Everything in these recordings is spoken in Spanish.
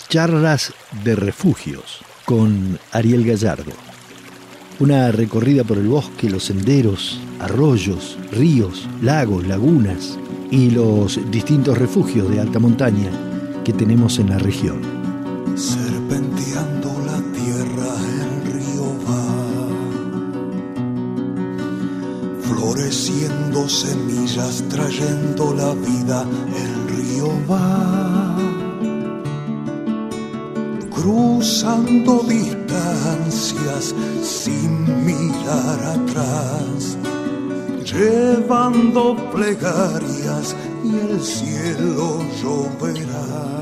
Charlas de refugios con Ariel Gallardo. Una recorrida por el bosque, los senderos, arroyos, ríos, lagos, lagunas y los distintos refugios de alta montaña que tenemos en la región. Serpenteando la tierra el río va, floreciendo semillas, trayendo la vida el río va, cruzando distancias sin mirar atrás, llevando plegarias y el cielo lloverá.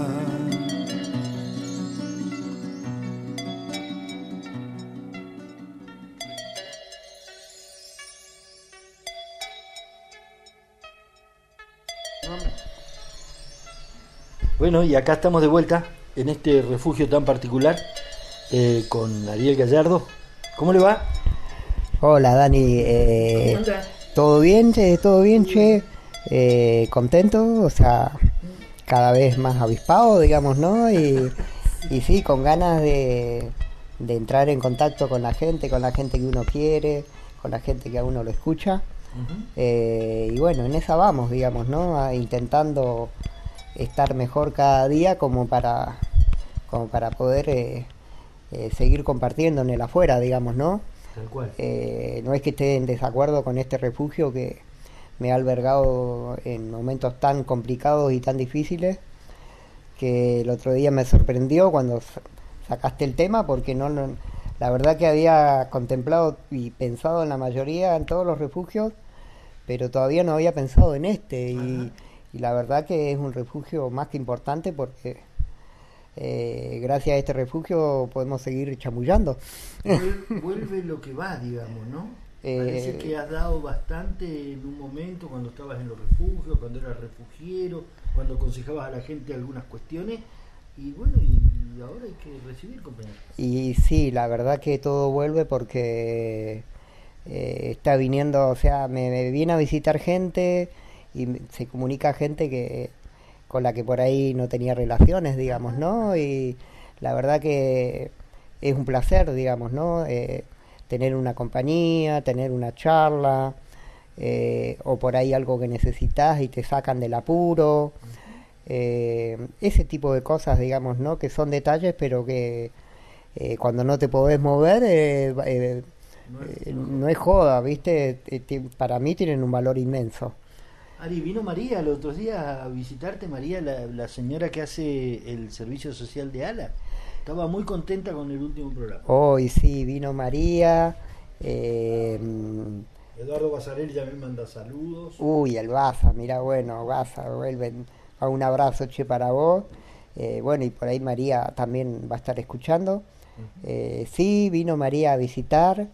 Bueno, y acá estamos de vuelta en este refugio tan particular con Ariel Gallardo. ¿Cómo le va? Hola Dani, ¿todo bien, che? ¿Todo bien, che? Contento, o sea, cada vez más avispado, digamos, ¿no? Y sí, con ganas de entrar en contacto con la gente que uno quiere, con la gente que a uno lo escucha. Y bueno, en esa vamos, digamos, ¿no? Intentando estar mejor cada día como para poder seguir compartiendo en el afuera, digamos, ¿no? Tal cual. No es que esté en desacuerdo con este refugio que me ha albergado en momentos tan complicados y tan difíciles, que el otro día me sorprendió cuando sacaste el tema, porque la verdad que había contemplado y pensado en la mayoría, en todos los refugios, pero todavía no había pensado en este, y la verdad que es un refugio más que importante porque gracias a este refugio podemos seguir chamullando. Vuelve lo que va, digamos, ¿no? Parece que has dado bastante en un momento cuando estabas en los refugios, cuando eras refugiero, cuando aconsejabas a la gente algunas cuestiones, y bueno, y ahora hay que recibir, compañeros. Y sí, la verdad que todo vuelve porque está viniendo, o sea, me viene a visitar gente y se comunica gente con la que por ahí no tenía relaciones, digamos, ¿no? Y la verdad que es un placer, digamos, ¿no? Tener una compañía, tener una charla, o por ahí algo que necesitas y te sacan del apuro, ese tipo de cosas, digamos, ¿no? Que son detalles, pero que cuando no te podés mover, no es joda, ¿viste? Para mí tienen un valor inmenso. Ari, vino María los otros días a visitarte, María, la señora que hace el servicio social de ALA. Estaba muy contenta con el último programa. Hoy sí, vino María. Eduardo Basarel ya me manda saludos. Uy, el Baza, mira, bueno, Baza, vuelven a un abrazo, che, para vos. Bueno, y por ahí María también va a estar escuchando. Sí, vino María a visitar.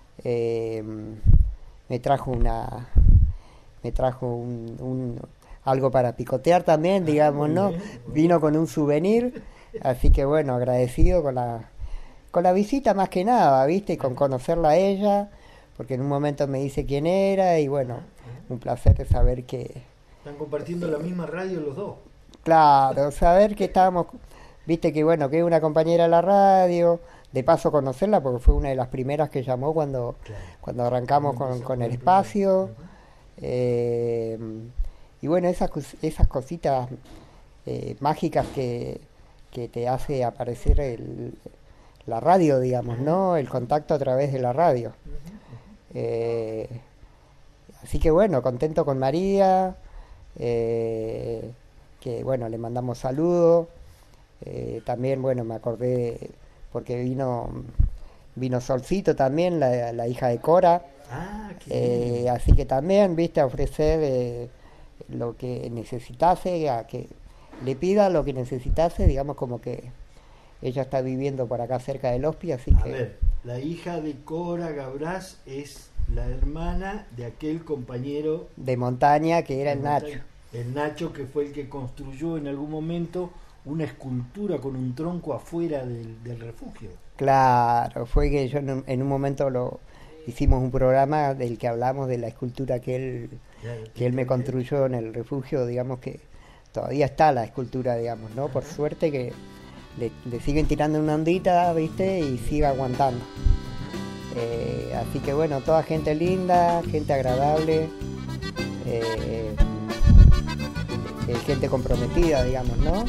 Me trajo algo para picotear también, digamos, ¿no? Vino con un souvenir, así que bueno, agradecido con la visita más que nada, ¿viste? Y con conocerla a ella, porque en un momento me dice quién era y bueno, un placer saber que... Están compartiendo la misma radio los dos. Claro, saber que estábamos, viste que bueno, que es una compañera de la radio, de paso conocerla porque fue una de las primeras que llamó cuando arrancamos con el espacio. Y bueno, esas cositas mágicas que te hace aparecer la radio, digamos, ¿no? El contacto a través de la radio. Así que bueno, contento con María, que bueno, le mandamos saludos. También, bueno, me acordé porque vino Solcito también, la hija de Cora. Así que también, viste, a ofrecer lo que necesitase, a que le pida lo que necesitase, digamos, como que ella está viviendo por acá cerca del Hospi, así que... A ver, la hija de Cora Gabras es la hermana de aquel compañero de montaña que era el Nacho. El Nacho, que fue el que construyó en algún momento una escultura con un tronco afuera del refugio. Claro, fue que yo en un momento hicimos un programa del que hablamos de la escultura que él me construyó en el refugio, digamos que todavía está la escultura, digamos, ¿no? Por suerte que le siguen tirando una ondita, ¿viste? Y sigue aguantando. Así que bueno, toda gente linda, gente agradable, gente comprometida, digamos, ¿no?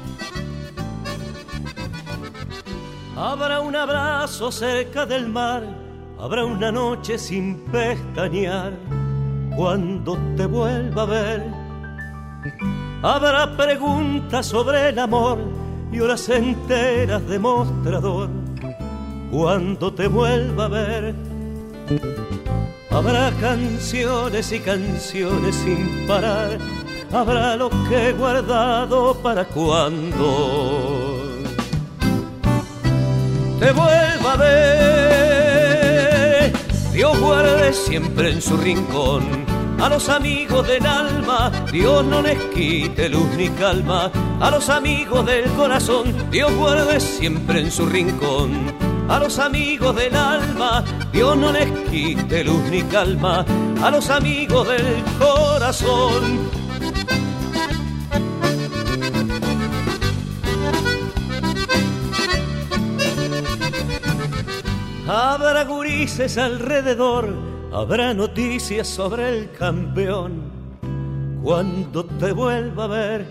Habrá un abrazo cerca del mar, habrá una noche sin pestañear cuando te vuelva a ver. Habrá preguntas sobre el amor y horas enteras de mostrador cuando te vuelva a ver. Habrá canciones y canciones sin parar, habrá lo que he guardado para cuando te vuelva a ver. Dios guarde siempre en su rincón a los amigos del alma, Dios no les quite luz ni calma. A los amigos del corazón, Dios guarde siempre en su rincón a los amigos del alma, Dios no les quite luz ni calma. A los amigos del corazón. Habrá gurises alrededor, habrá noticias sobre el campeón cuando te vuelva a ver.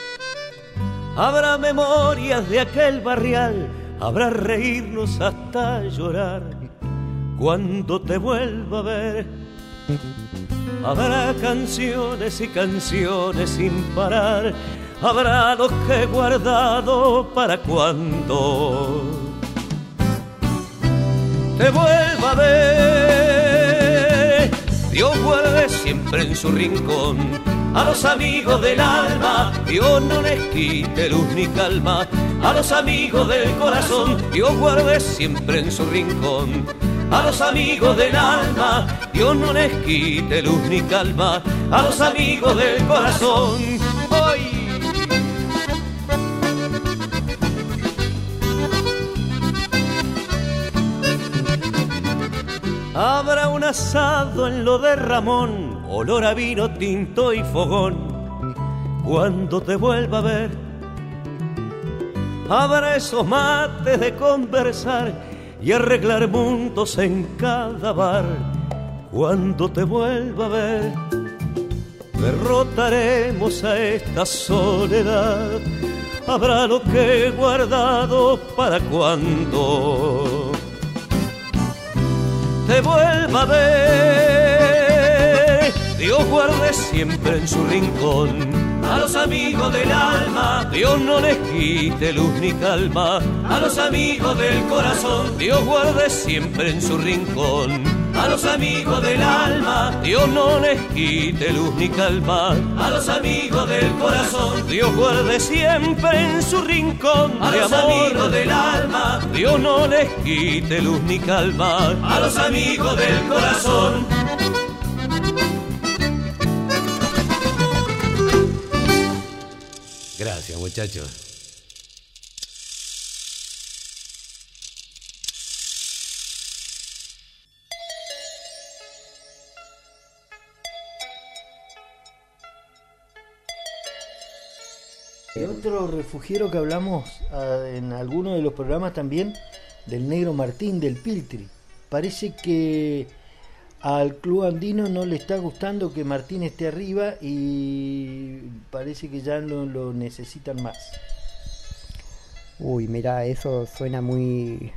Habrá memorias de aquel barrial, habrá reírnos hasta llorar cuando te vuelva a ver. Habrá canciones y canciones sin parar, habrá lo que he guardado para cuando te vuelva a ver. Dios guarde siempre en su rincón a los amigos del alma, Dios no les quite luz ni calma. A los amigos del corazón, Dios guarde siempre en su rincón a los amigos del alma, Dios no les quite luz ni calma. A los amigos del corazón. ¡Hoy! Habrá un asado en lo de Ramón, olor a vino tinto y fogón cuando te vuelva a ver. Habrá esos mates de conversar y arreglar mundos en cada bar cuando te vuelva a ver. Derrotaremos a esta soledad, habrá lo que he guardado para cuando te vuelva a ver. Dios guarde siempre en su rincón a los amigos del alma, Dios no les quite luz ni calma. A los amigos del corazón, Dios guarde siempre en su rincón a los amigos del alma, Dios no les quite luz ni calma. A los amigos del corazón, Dios guarde siempre en su rincón a los amigos del alma, Dios no les quite luz ni calma. A los amigos del corazón. Gracias, muchachos. Otro refugiero que hablamos en alguno de los programas también, del Negro Martín del Piltri. Parece que al club andino no le está gustando que Martín esté arriba y parece que ya no lo necesitan más. Uy, mira, eso suena muy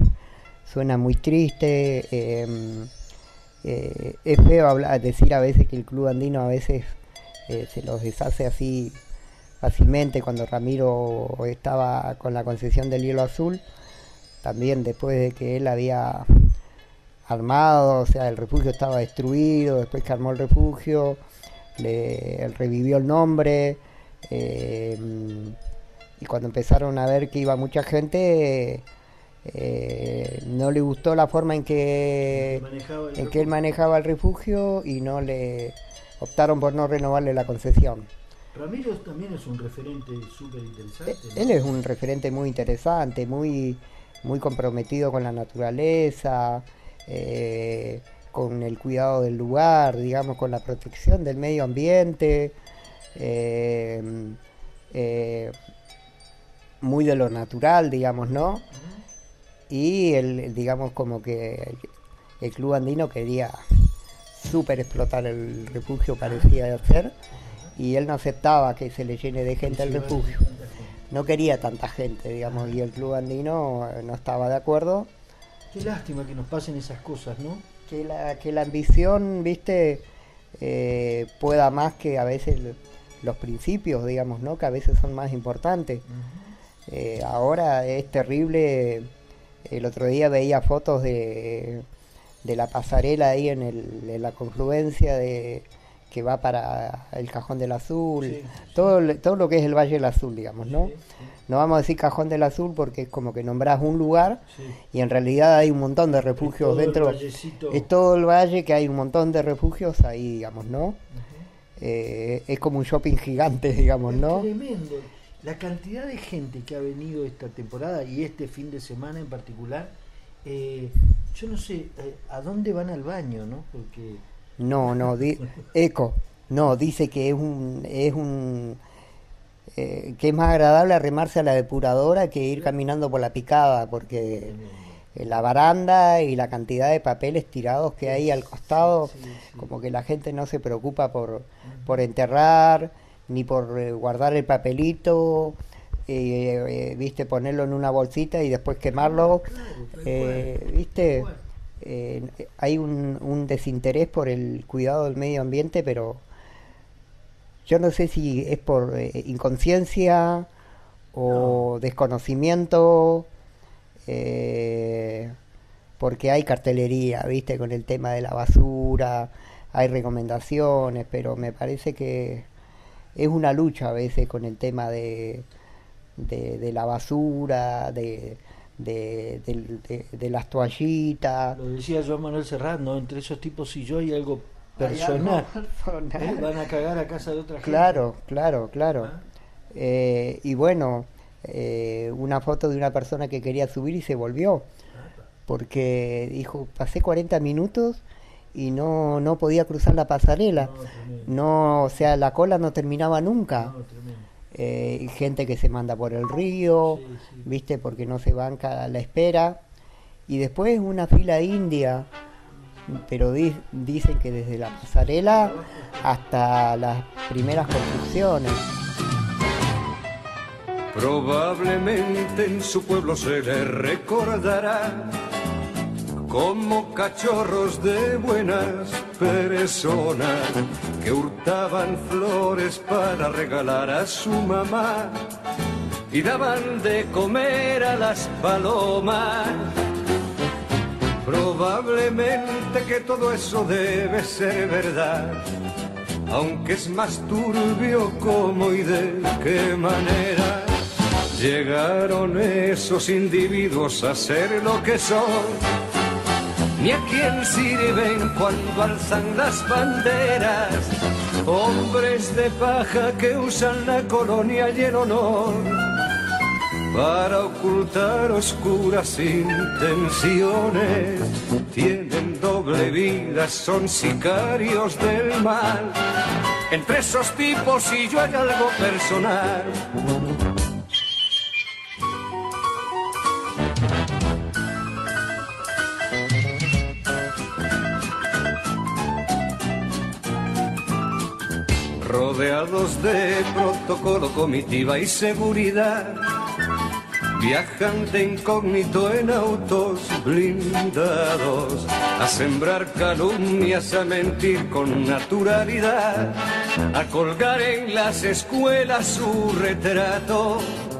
triste. Es feo decir a veces que el club andino a veces se los deshace así fácilmente. Cuando Ramiro estaba con la concesión del Hielo Azul, también después de que él había armado, o sea, el refugio estaba destruido, después que armó el refugio, él revivió el nombre, y cuando empezaron a ver que iba mucha gente, no le gustó la forma en que él manejaba el refugio y optaron por no renovarle la concesión. Ramiro también es un referente súper interesante, ¿no? Él es un referente muy interesante, muy comprometido con la naturaleza, con el cuidado del lugar, digamos, con la protección del medio muy de lo natural, digamos, ¿no? Y digamos como que el Club Andino quería súper explotar el refugio, parecía ser, y él no aceptaba que se le llene de gente el refugio. No quería tanta gente, digamos, y el Club Andino no estaba de acuerdo. Qué lástima que nos pasen esas cosas, ¿no? Que la ambición, viste, pueda más que a veces los principios, digamos, ¿no? Que a veces son más importantes. Ahora es terrible. El otro día veía fotos de la pasarela ahí en la confluencia que va para el Cajón del Azul, sí, todo lo que es el Valle del Azul, digamos, ¿no? Sí, sí. No vamos a decir Cajón del Azul porque es como que nombrás un lugar, sí, y en realidad hay un montón de refugios dentro. Es todo el valle, que hay un montón de refugios ahí, digamos, ¿no? Uh-huh. Es como un shopping gigante, digamos, ¿no? Es tremendo. La cantidad de gente que ha venido esta temporada y este fin de semana en particular, yo no sé a dónde van al baño, ¿no? Porque dice que que es más agradable arremarse a la depuradora que ir caminando por la picada, porque la baranda y la cantidad de papeles tirados que hay al costado, como que la gente no se preocupa por enterrar ni por guardar el papelito, viste, ponerlo en una bolsita y después quemarlo, viste. Hay un desinterés por el cuidado del medio ambiente, pero yo no sé si es por inconsciencia o desconocimiento, porque hay cartelería, viste, con el tema de la basura, hay recomendaciones, pero me parece que es una lucha a veces con el tema de la basura, de las toallitas. Lo decía Joan Manuel Serrat, ¿no? Entre esos tipos y yo hay algo personal. Van a cagar a casa de otra gente. Claro. ¿Ah? Y bueno, una foto de una persona que quería subir y se volvió, porque dijo, pasé 40 minutos y no podía cruzar la pasarela. No, o sea, la cola no terminaba nunca. Gente que se manda por el río, viste, porque no se banca la espera, y después una fila india, pero dicen que desde la pasarela hasta las primeras construcciones. Probablemente en su pueblo se le recordará como cachorros de buenas personas que hurtaban flores para regalar a su mamá y daban de comer a las palomas. Probablemente que todo eso debe ser verdad, aunque es más turbio cómo y de qué manera llegaron esos individuos a ser lo que son. Ni a quién sirven cuando alzan las banderas, hombres de paja que usan la colonia y el honor para ocultar oscuras intenciones. Tienen doble vida, son sicarios del mal. Entre esos tipos y yo hay algo personal. Rodeados de protocolo, comitiva y seguridad, viajan de incógnito en autos blindados, a sembrar calumnias, a mentir con naturalidad, a colgar en las escuelas su retrato.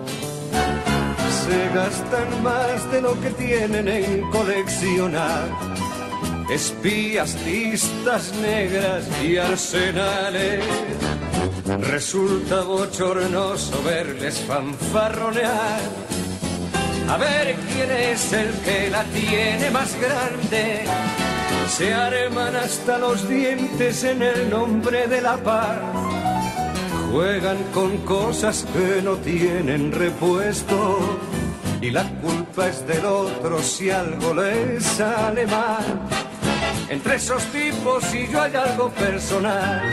Se gastan más de lo que tienen en coleccionar espías, listas negras y arsenales. Resulta bochornoso verles fanfarronear, a ver quién es el que la tiene más grande. Se arman hasta los dientes en el nombre de la paz, juegan con cosas que no tienen repuesto, y la culpa es del otro si algo les sale mal. Entre esos tipos y yo hay algo personal.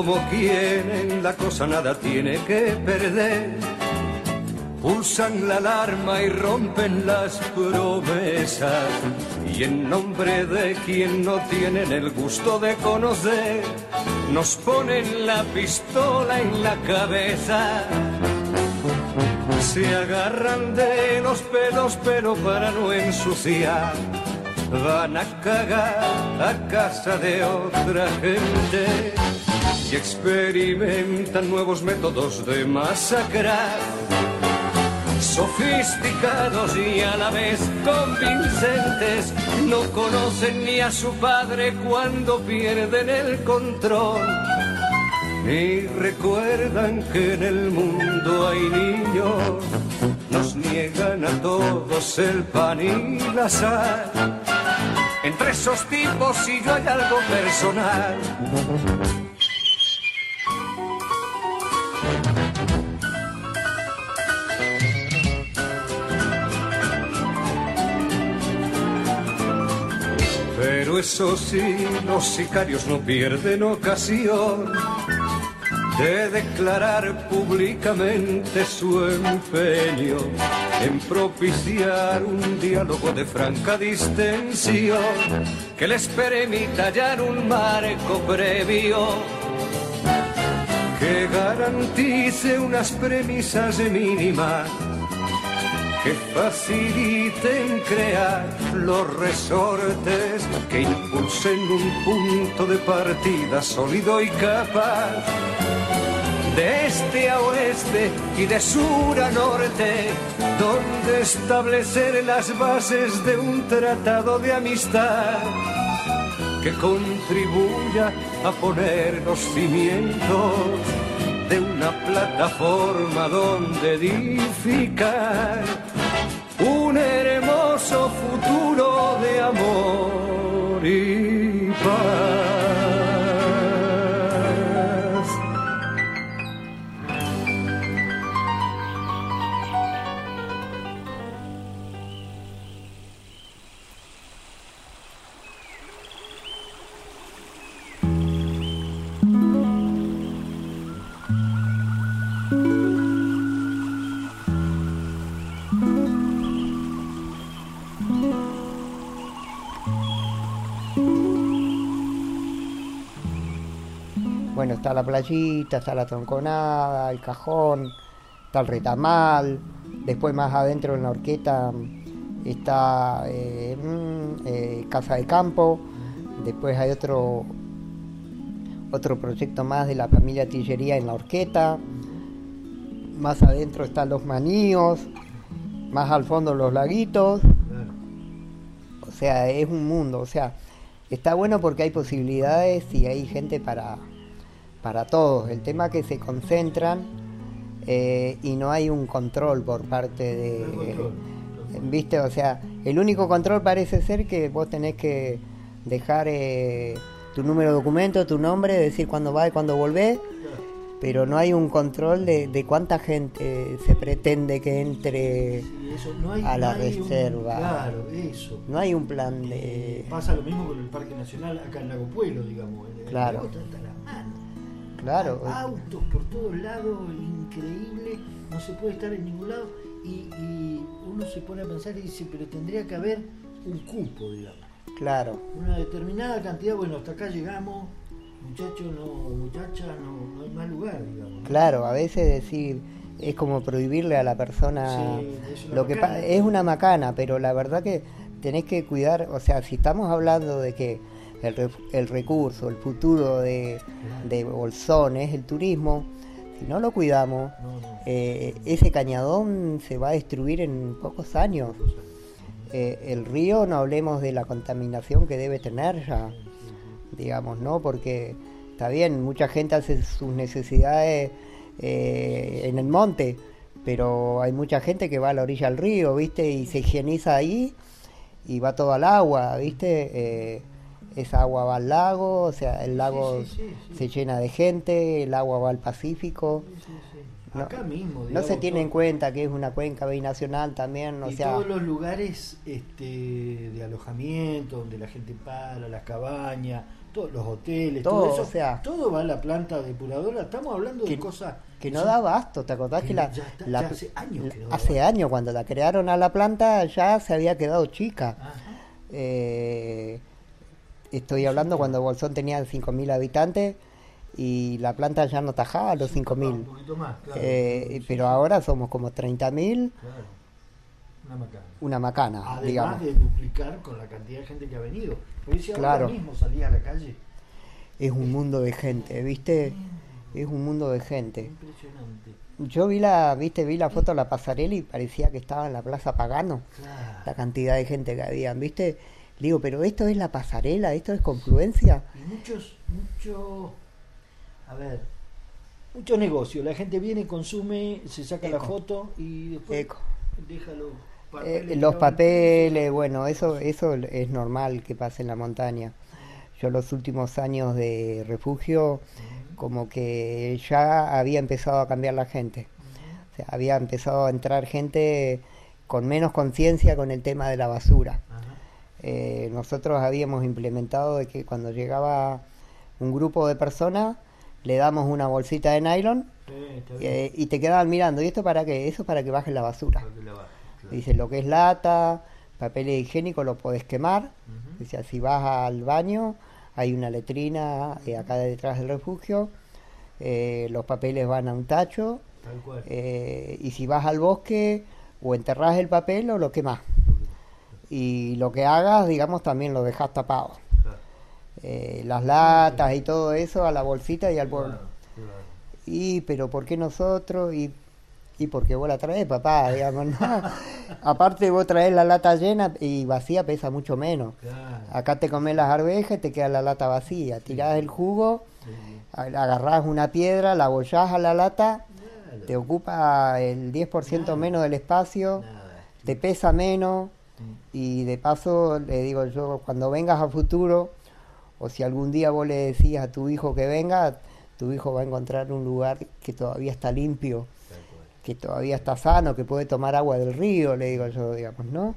como quien en la cosa nada tiene que perder. Pulsan la alarma y rompen las promesas, y en nombre de quien no tienen el gusto de conocer, nos ponen la pistola en la cabeza. Se agarran de los pelos pero para no ensuciar, van a cagar a casa de otra gente y experimentan nuevos métodos de masacrar, sofisticados y a la vez convincentes. No conocen ni a su padre cuando pierden el control, ni recuerdan que en el mundo hay niños. Nos niegan a todos el pan y la sal. Entre esos tipos y yo hay algo personal. Pero eso sí, los sicarios no pierden ocasión de declarar públicamente su empeño en propiciar un diálogo de franca distensión que les permita hallar un marco previo que garantice unas premisas mínimas que faciliten crear los resortes que impulsen un punto de partida sólido y capaz de este a oeste y de sur a norte, donde establecer las bases de un tratado de amistad que contribuya a poner los cimientos de una plataforma donde edificar un hermoso futuro de amor y paz. Bueno, está la playita, está la Tronconada, el Cajón, está el Retamal, después más adentro en la Horqueta está Casa de Campo, después hay otro proyecto más de la familia Tillería en la Horqueta, más adentro están los Maníos, más al fondo los Laguitos, o sea, es un mundo, o sea, está bueno porque hay posibilidades y hay gente para todos. El tema que se concentran y no hay un control por parte de... ¿Viste? O sea, el único control parece ser que vos tenés que dejar tu número de documento, tu nombre, decir cuándo va y cuándo volvés, pero no hay un control de cuánta gente se pretende que entre a la reserva. Claro, eso. No hay un plan de... Pasa lo mismo con el Parque Nacional acá en Lago Puelo, digamos. Claro. Claro. Autos por todos lados, increíble, no se puede estar en ningún lado y uno se pone a pensar y dice, pero tendría que haber un cupo, digamos. Claro. Una determinada cantidad, bueno, hasta acá llegamos, muchachos, no hay más lugar, digamos, ¿no? Claro, a veces decir, es como prohibirle a la persona, sí, lo que es una macana, pero la verdad que tenés que cuidar, o sea, si estamos hablando de que el recurso, el futuro de Bolsón es el turismo, si no lo cuidamos, ese cañadón se va a destruir en pocos años. El río, no hablemos de la contaminación que debe tener ya, digamos, ¿no? Porque está bien, mucha gente hace sus necesidades en el monte, pero hay mucha gente que va a la orilla del río, ¿viste? Y se higieniza ahí y va todo al agua, ¿viste? Esa agua va al lago, o sea, el lago se llena de gente, el agua va al Pacífico. No, acá mismo, digamos, no se tiene en cuenta que es una cuenca binacional también, o sea, todos los lugares de alojamiento donde la gente para, las cabañas, todos los hoteles, todo todo eso, o sea, todo va a la planta depuradora. Estamos hablando de cosas que no da abasto. ¿Te acordás que ya hace años que no hace años, cuando la crearon a la planta, ya se había quedado chica? Estoy hablando cuando Bolsón tenía 5.000 habitantes y la planta ya no tajaba los 5.000. Un poquito más, claro. Pero ahora somos como 30.000. Claro. Una macana, además digamos. de duplicar con la cantidad de gente que ha venido. Porque si claro. Ahora mismo salía a la calle. Es un mundo de gente, ¿viste? Es un mundo de gente. Impresionante. Yo vi la foto de la pasarela y parecía que estaba en la Plaza Pagano. Claro. La cantidad de gente que había, ¿viste? Le digo, pero esto es la pasarela, esto es confluencia. Y muchos negocios. La gente viene, consume, se saca la foto y después deja los papeles. Los papeles, bueno, eso es normal que pase en la montaña. Yo los últimos años de refugio, como que ya había empezado a cambiar la gente. O sea, había empezado a entrar gente con menos conciencia con el tema de la basura. Nosotros habíamos implementado de que cuando llegaba un grupo de personas, le damos una bolsita de nylon y te quedaban mirando. ¿Y esto para qué? Eso es para que bajes la basura. Claro. Dice, lo que es lata, papel higiénico lo podés quemar. Dice, si vas al baño, hay una letrina acá detrás del refugio. Los papeles van a un tacho. Tal cual. Y si vas al bosque, o enterrás el papel o lo quemás. Y lo que hagas, digamos, también lo dejás tapado. Las latas y todo eso a la bolsita y al bol. Y pero ¿por qué nosotros? Y porque vos la traes, papá, digamos, ¿no? Aparte vos traes la lata llena y vacía pesa mucho menos. Acá te comés las arvejas y te queda la lata vacía. Tirás el jugo, agarrás una piedra, la abollás a la lata, te ocupa el 10% menos del espacio, te pesa menos. Y de paso le digo yo, cuando vengas a futuro, o si algún día vos le decís a tu hijo que venga, tu hijo va a encontrar un lugar que todavía está limpio, que todavía está sano, que puede tomar agua del río, le digo yo, digamos, ¿no?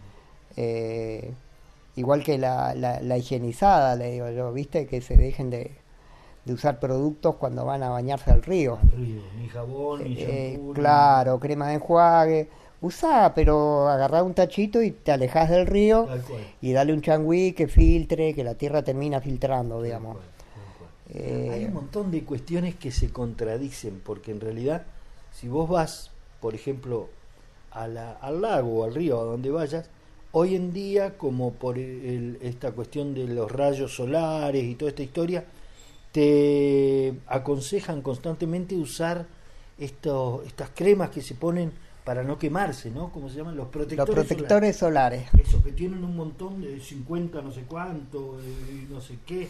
Igual que la higienizada, le digo yo, ¿viste? Que se dejen de usar productos cuando van a bañarse al río. Ni jabón, ni shampoo. Claro, crema de enjuague. Usá, pero agarrá un tachito y te alejás del río y dale un changüí que filtre, que la tierra termina filtrando, digamos. Hay un montón de cuestiones que se contradicen, porque en realidad, si vos vas, por ejemplo, al lago o al río, a donde vayas, hoy en día, como por esta cuestión de los rayos solares y toda esta historia, te aconsejan constantemente usar estas cremas que se ponen para no quemarse, ¿no? ¿Cómo se llaman? Los protectores solares. Eso, que tienen un montón de 50 no sé cuánto, no sé qué.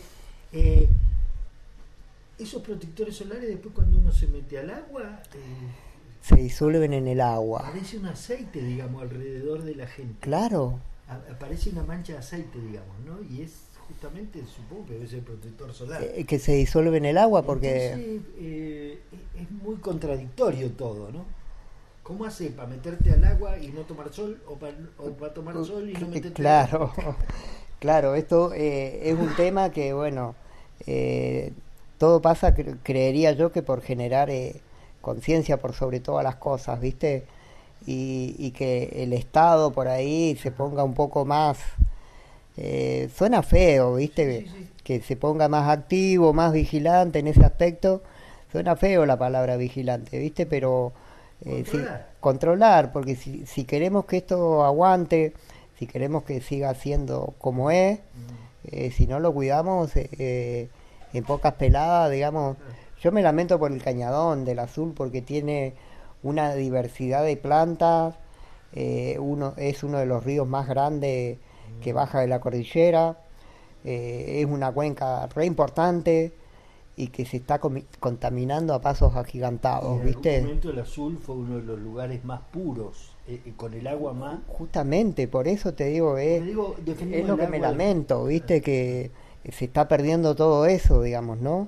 Esos protectores solares, después cuando uno se mete al agua... se disuelven en el agua. Parece un aceite, digamos, alrededor de la gente. Claro. Parece una mancha de aceite, digamos, ¿no? Y es justamente, supongo que debe ser protector solar. Que se disuelve en el agua porque... Entonces, es muy contradictorio todo, ¿no? ¿Cómo hace para meterte al agua y no tomar sol? ¿O para tomar sol y no meterte claro, al agua? Claro, esto es un tema que, bueno, todo pasa, creería yo, que por generar conciencia por sobre todas las cosas, ¿viste? Y que el Estado por ahí se ponga un poco más... suena feo, ¿viste? Sí. Que se ponga más activo, más vigilante en ese aspecto. Suena feo la palabra vigilante, ¿viste? Pero... controlar, porque si queremos que esto aguante, si queremos que siga siendo como es, si no lo cuidamos, en pocas peladas, digamos, yo me lamento por el Cañadón del Azul porque tiene una diversidad de plantas, es uno de los ríos más grandes que baja de la cordillera, es una cuenca re importante y que se está contaminando a pasos agigantados, ¿viste? En algún momento el Azul fue uno de los lugares más puros, con el agua más... Justamente, por eso te digo, es lo que me lamento, ¿viste? Que se está perdiendo todo eso, digamos, ¿no?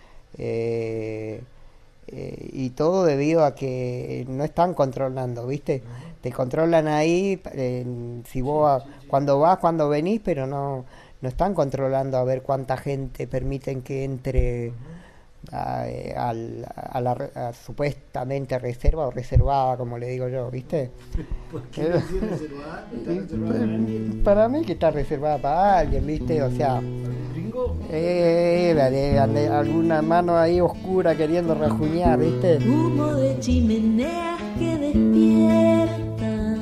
Y todo debido a que no están controlando, ¿viste? Te controlan ahí, si vos cuando vas, cuando venís, pero no no están controlando a ver cuánta gente permiten que entre a la supuestamente reserva o reservada, como le digo yo, ¿viste? ¿Por qué no es reservada? ¿Está reservada para alguien? Para mí que está reservada para alguien, ¿viste? O sea, ¿Gringo? alguna mano ahí oscura queriendo rajuñar, ¿viste? Humo de chimeneas que despiertan,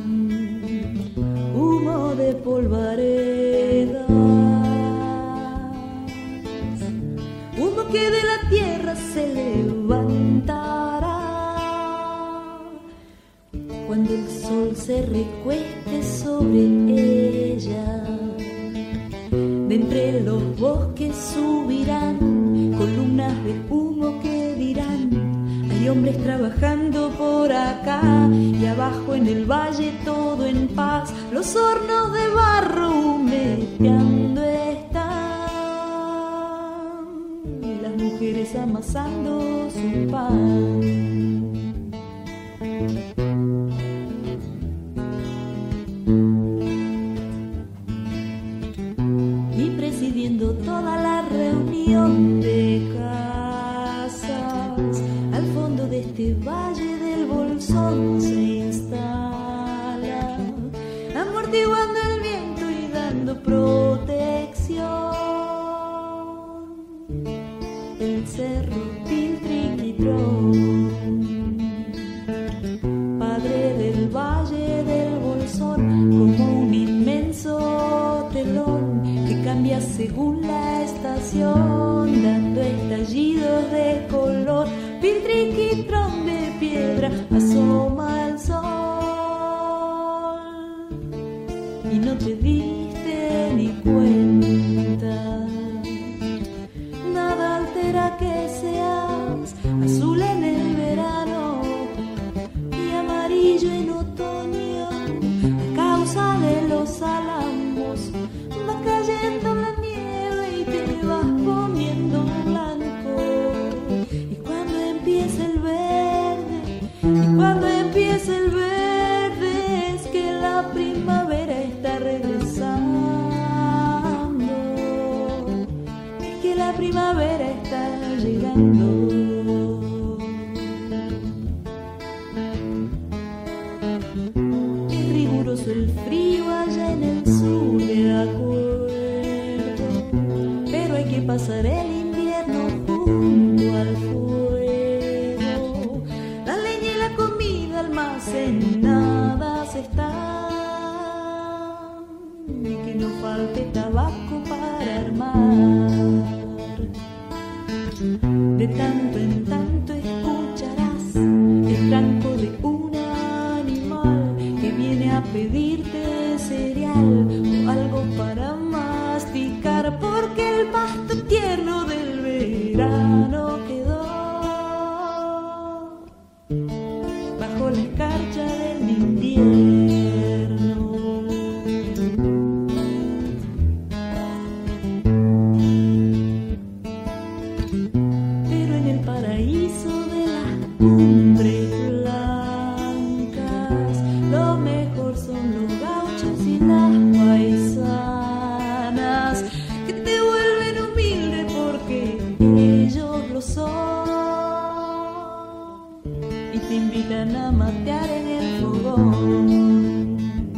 humo de polvaredas, humo que de la tierra se levantará cuando el sol se recueste sobre ella. De entre los bosques subirán columnas de humo que dirán: hay hombres trabajando por acá, y abajo en el valle todo en paz, los hornos de barro humedeando están, y las mujeres amasando su pan. Toda la reunión de casas al fondo de este valle del Bolsón se instala, amortiguando el viento y dando protección. El cerro Piltriquitrón, padre del valle del Bolsón, como un inmenso telón que cambia según la estación, dando estallidos de color. Piltriquitrón de piedra, asoma el sol, y no te diste ni cuenta. Nada altera que seas azul en el verano y amarillo en otoño, a causa de los álamos. Va cayendo la nieve y te vas poniendo blanco, y cuando empieza el verde, es que la primavera está regresando, es que la primavera está llegando. Es riguroso el frío allá en el sur, de acuerdo, pero hay que pasar el invierno junto al fuego. La leña y la comida almacenadas están, y que no falte tabaco para armar. De tanto en tanto escucharás el tranco de un animal que viene a pedirte cereal o algo para masticar, porque el pasto tierno del verano quedó bajo la escarcha del invierno. Pero en el paraíso de las cumbres blancas, lo mejor son los gauchos y las paisanas, que te vuelven humilde porque ellos lo son, y te invitan a matear en el fogón.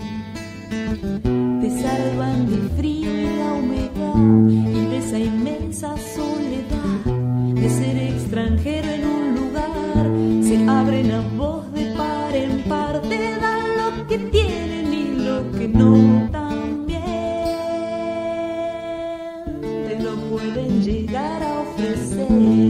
Te salvan del frío y la humedad y de esa inmensa soledad de ser extranjero en un lugar. Se abren a vos de par en par, te dan lo que tienen y lo que no también te lo pueden llegar a ofrecer.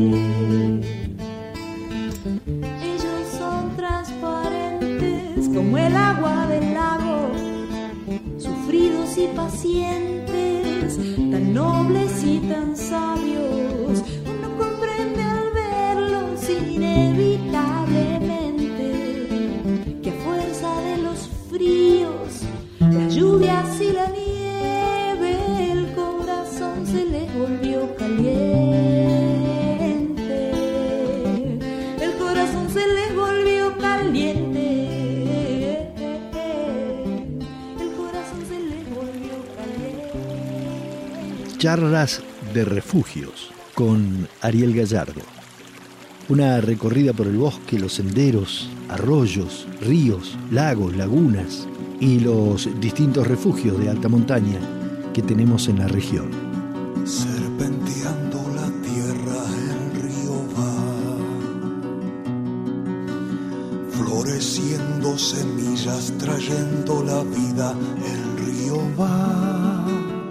Ellos son transparentes como el agua del lago, sufridos y pacientes, tan nobles y tan sabios. Uno comprende al verlos inevitablemente que a fuerza de los fríos, las lluvias y la nieve, el corazón se les volvió caliente. El corazón se les volvió caliente. El corazón se les volvió caliente. Charlas de refugios con Ariel Gallardo. Una recorrida por el bosque, los senderos, arroyos, ríos, lagos, lagunas y los distintos refugios de alta montaña que tenemos en la región. Serpenteando la tierra el río va, floreciendo semillas, trayendo la vida el río va,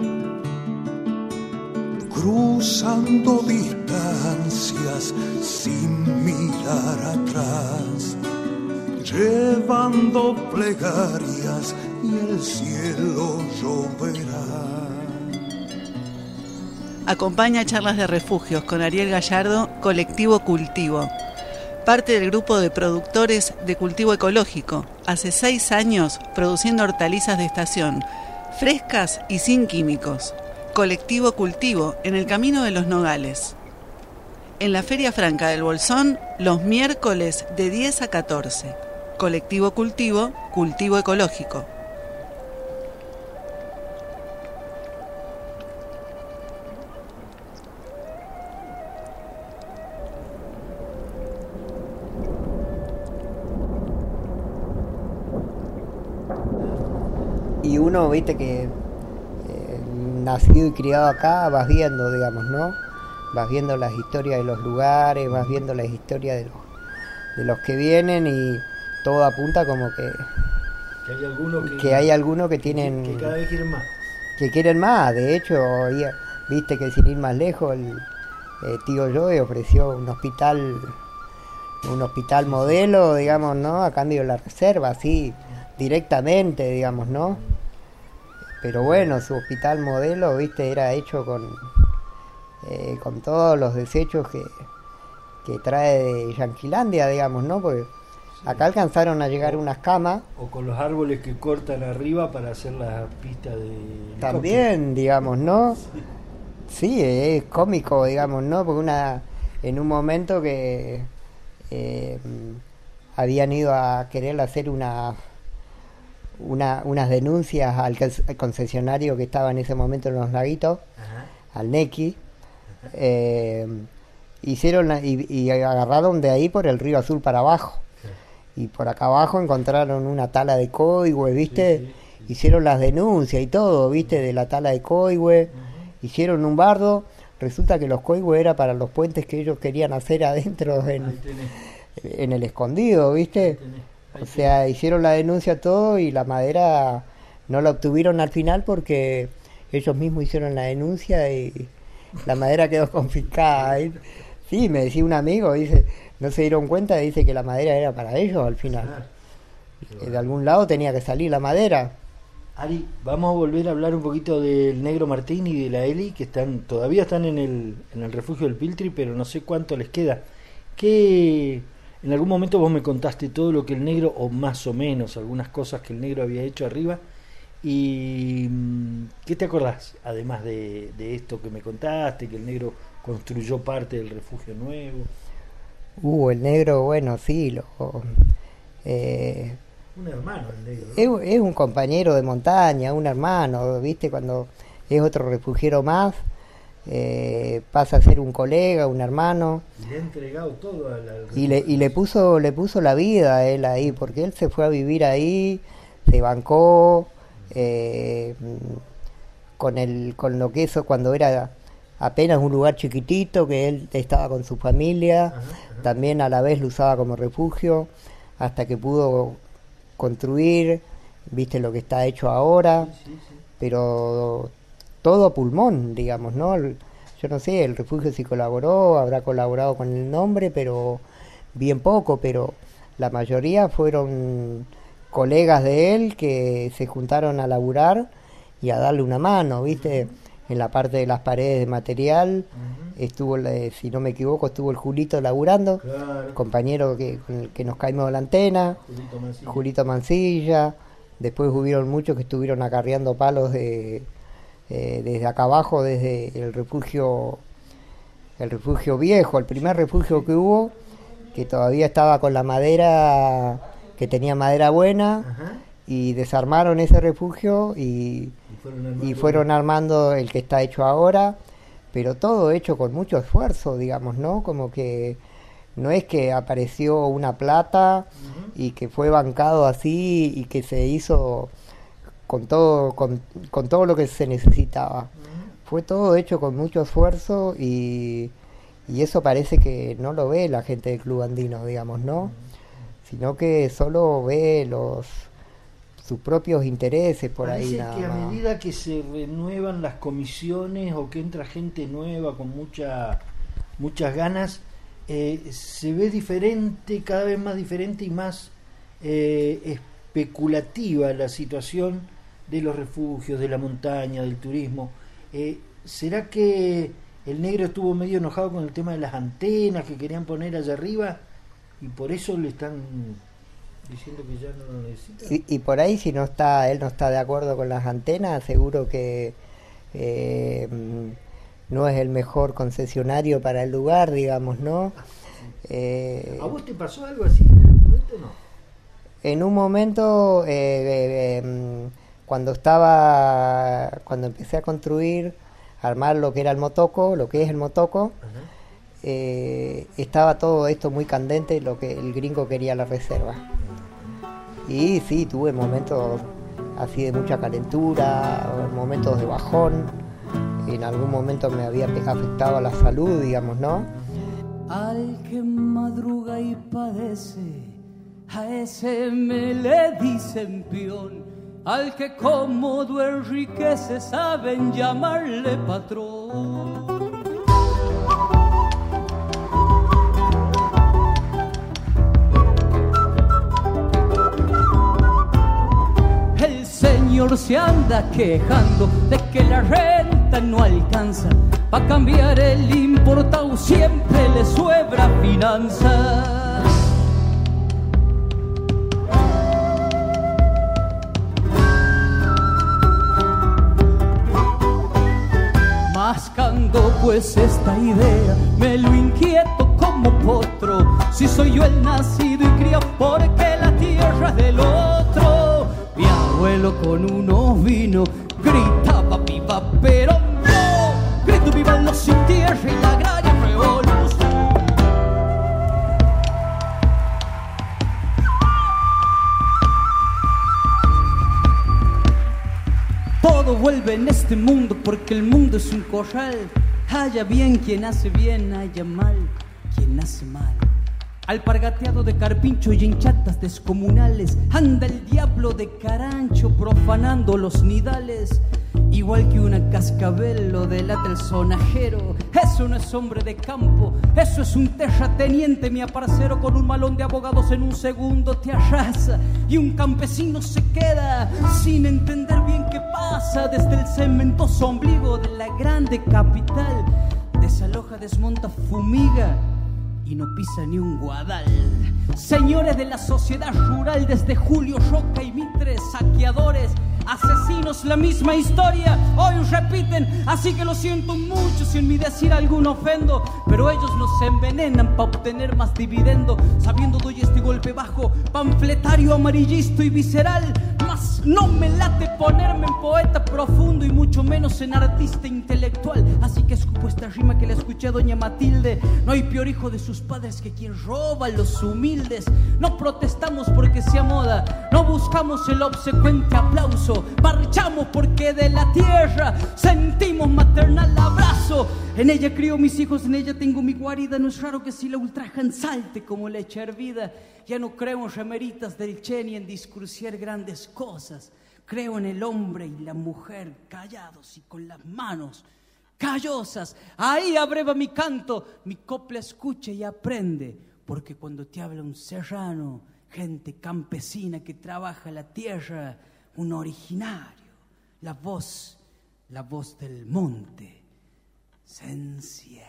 cruzando distancias sin mirar atrás, llevando plegarias y el cielo lloverá. Acompaña Charlas de Refugios con Ariel Gallardo, Colectivo Cultivo, parte del grupo de productores de cultivo ecológico, hace 6 años produciendo hortalizas de estación, frescas y sin químicos. Colectivo Cultivo, en el Camino de los Nogales. En la Feria Franca del Bolsón, los miércoles de 10 a 14. Colectivo Cultivo, cultivo ecológico. Y uno, viste que nacido y criado acá, vas viendo, digamos, ¿no? Vas viendo las historias de los lugares, vas viendo las historias de los que vienen y todo apunta como que hay algunos que tienen... Que cada vez quieren más. Que quieren más. De hecho, viste que sin ir más lejos, el tío Joe ofreció un hospital modelo, digamos, ¿no? A cambio de la reserva, así, directamente, digamos, ¿no? Pero bueno, su hospital modelo, viste, era hecho con todos los desechos que trae de Yanquilandia, digamos, ¿no? Porque acá alcanzaron a llegar unas camas. O con los árboles que cortan arriba para hacer la pista de... También, digamos, ¿no? Sí, es cómico, digamos, ¿no? Porque en un momento que habían ido a querer hacer unas denuncias al concesionario que estaba en ese momento en Los Laguitos, ajá, al Nequi, hicieron y agarraron de ahí por el Río Azul para abajo, sí, y por acá abajo encontraron una tala de coigüe, ¿viste? Sí, sí, sí. Hicieron las denuncias y todo, ¿viste? De la tala de coigüe, uh-huh, hicieron un bardo, resulta que los coigüe era para los puentes que ellos querían hacer adentro en el escondido, ¿viste? O sea, hicieron la denuncia todo y la madera no la obtuvieron al final porque ellos mismos hicieron la denuncia y la madera quedó confiscada. Sí, me decía un amigo, dice, no se dieron cuenta, dice que la madera era para ellos al final. De algún lado tenía que salir la madera. Ari, vamos a volver a hablar un poquito del Negro Martín y de la Eli, que todavía están en el refugio del Piltri, pero no sé cuánto les queda. En algún momento vos me contaste todo lo que el negro, o más o menos, algunas cosas que el negro había hecho arriba. ¿Y qué te acordás? Además de esto que me contaste, que el negro construyó parte del refugio nuevo. El negro, bueno, sí. Un hermano el negro, ¿no? Es un compañero de montaña, un hermano, ¿viste? Cuando es otro refugiero más. Pasa a ser un colega, un hermano, y le ha entregado todo y le puso la vida a él ahí, porque él se fue a vivir ahí, se bancó con lo que eso cuando era apenas un lugar chiquitito, que él estaba con su familia, ajá, ajá, también a la vez lo usaba como refugio hasta que pudo construir, viste lo que está hecho ahora, sí. Pero todo a pulmón, digamos, ¿no? Yo no sé, el refugio sí habrá colaborado con el nombre, pero bien poco, pero la mayoría fueron colegas de él que se juntaron a laburar y a darle una mano, ¿viste? En la parte de las paredes de material, uh-huh, estuvo, si no me equivoco, estuvo el Julito laburando, claro, compañero con el que nos caímos de la antena, Julito Mancilla, después hubieron muchos que estuvieron acarreando palos desde acá abajo, desde el refugio viejo, el primer refugio que hubo, que todavía estaba con la madera, que tenía madera buena, ajá, y desarmaron ese refugio y fueron armando el que está hecho ahora, pero todo hecho con mucho esfuerzo, digamos, ¿no? Como que no es que apareció una plata y que fue bancado así y que se hizo con todo lo que se necesitaba. Fue todo hecho con mucho esfuerzo y eso parece que no lo ve la gente del Club Andino, digamos, ¿no? Sino que solo ve sus propios intereses por ahí nada que a más. medida que se renuevan las comisiones o que entra gente nueva con muchas ganas, se ve diferente, cada vez más diferente y más especulativa la situación de los refugios, de la montaña, del turismo. ¿Será que el negro estuvo medio enojado con el tema de las antenas que querían poner allá arriba y por eso le están diciendo que ya no lo necesita? Y por ahí, si él no está de acuerdo con las antenas, seguro que no es el mejor concesionario para el lugar, digamos, ¿no? ¿A vos te pasó algo así en algún momento o no? En un momento, cuando empecé a construir, armar lo que es el motoco, estaba todo esto muy candente, lo que el gringo quería la reserva. Y sí, tuve momentos así de mucha calentura, momentos de bajón, en algún momento me había afectado a la salud, digamos, ¿no? Al que madruga y padece, a ese me le dicen peón. Al que cómodo enriquece, saben llamarle patrón. El señor se anda quejando de que la renta no alcanza. Pa' cambiar el importado siempre le sobra finanzas. Mascando pues esta idea, me lo inquieto como potro. Si soy yo el nacido y criado, porque la tierra es del otro. Mi abuelo con unos vinos gritaba viva, pero no, grito viva los sin tierra y la agraria revolución. Todo vuelve en este mundo porque el mundo es un corral. Haya bien quien hace bien, haya mal quien hace mal. Alpargateado de carpincho y en chatas descomunales, anda el diablo de carancho profanando los nidales. Igual que una cascabel lo delata el sonajero. Eso no es hombre de campo, eso es un terrateniente, mi aparcero. Con un malón de abogados en un segundo te arrasa. Y un campesino se queda sin entender bien qué pasa. Desde el cementoso ombligo de la grande capital desaloja, desmonta, fumiga y no pisa ni un guadal. Señores de la sociedad rural, desde Julio Roca y Mitre, saqueadores, asesinos, la misma historia hoy repiten. Así que lo siento mucho si en mi decir alguno ofendo, pero ellos nos envenenan para obtener más dividendo. Sabiendo doy este golpe bajo, panfletario, amarillista y visceral. Mas no me late ponerme en poeta profundo y mucho menos en artista intelectual. Así que escupo esta rima que le escuché a doña Matilde. No hay peor hijo de sus padres que quien roba a los humildes. No protestamos porque sea moda, no buscamos el obsecuente aplauso. Marchamos porque de la tierra sentimos maternal abrazo. En ella crío mis hijos, en ella tengo mi guarida. No es raro que si la ultrajan salte como leche hervida. Ya no creo en remeritas del Che ni en discursiar grandes cosas. Creo en el hombre y la mujer callados y con las manos callosas. Ahí abreva mi canto, mi copla escucha y aprende. Porque cuando te habla un serrano, gente campesina que trabaja la tierra, un originario, la voz del monte se enciende.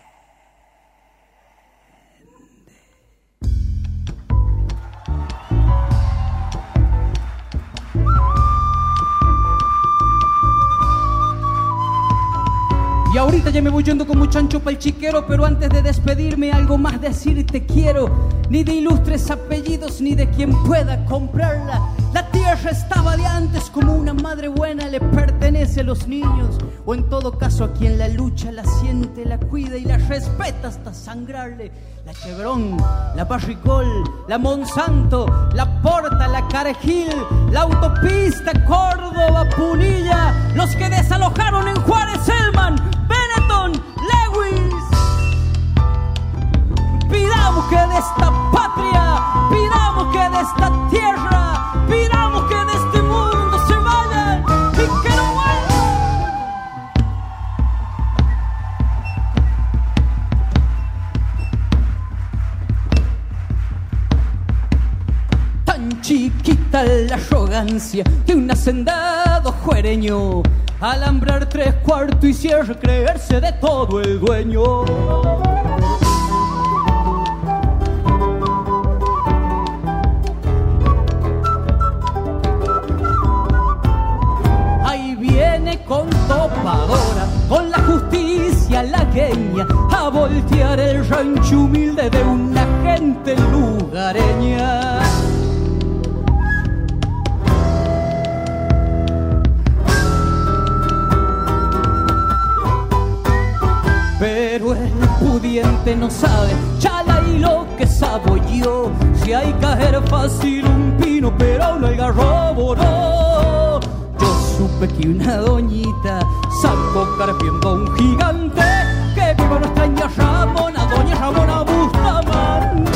Y ahorita ya me voy yendo como chancho pa'l chiquero, pero antes de despedirme algo más decirte quiero. Ni de ilustres apellidos, ni de quien pueda comprarla. La tierra estaba de antes, como una madre buena le pertenece a los niños, o en todo caso a quien la lucha, la siente, la cuida y la respeta hasta sangrarle. La Chevron, la Barricol, la Monsanto, la Porta, la Cargill, la autopista Córdoba-Punilla, los que desalojaron en Juárez, Selman, Benetton, Lewis. Pidamos que de esta patria, pidamos que de esta tierra, pidamos que de este mundo se vayan y que no vuelvan. Tan chiquita la arrogancia de un hacendado juereño, alambrar 3/4 y cierre, creerse de todo el dueño. Viene con topadora, con la justicia lagueña, a voltear el rancho humilde de una gente lugareña. Pero el pudiente no sabe, chala, y lo que sabo yo, si hay caer fácil un pino, pero no hay garrobo, no. Supe que una doñita sacó carpiendo a un gigante, que viva nuestra ña Ramona, doña Ramona Bustamante.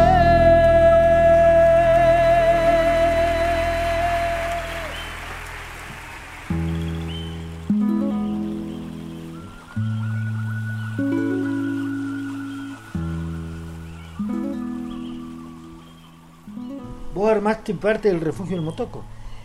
¿Vos armaste parte del refugio del Motoco?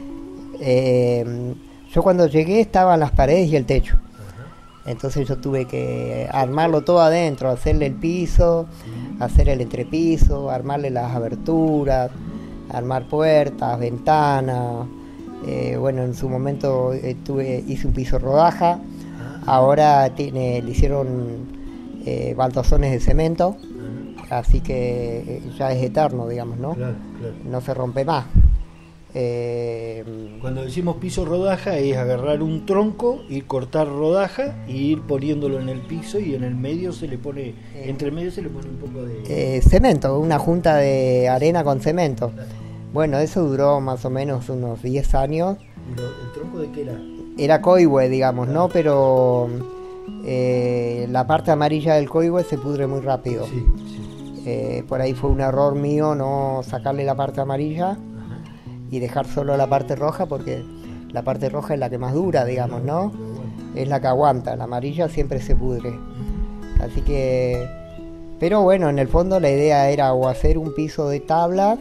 Yo cuando llegué estaban las paredes y el techo. Entonces yo tuve que armarlo todo adentro, hacerle el piso, hacer el entrepiso, armarle las aberturas, armar puertas, ventanas. Bueno, en su momento hice un piso rodaja. Ahora le hicieron baldosones de cemento, así que ya es eterno, digamos, ¿no? Claro. No se rompe más. Cuando decimos piso rodaja es agarrar un tronco y cortar rodaja y ir poniéndolo en el piso, y en el medio se le pone, entre medio se le pone un poco de cemento, una junta de arena con cemento. Claro. Bueno, eso duró más o menos unos 10 años. ¿El tronco de qué era? Era coihue, digamos, ¿no? Pero la parte amarilla del coihue se pudre muy rápido. Sí. Por ahí fue un error mío no sacarle la parte amarilla y dejar solo la parte roja, porque la parte roja es la que más dura, digamos, ¿no? Es la que aguanta, la amarilla siempre se pudre. Así que... Pero bueno, en el fondo la idea era o hacer un piso de tablas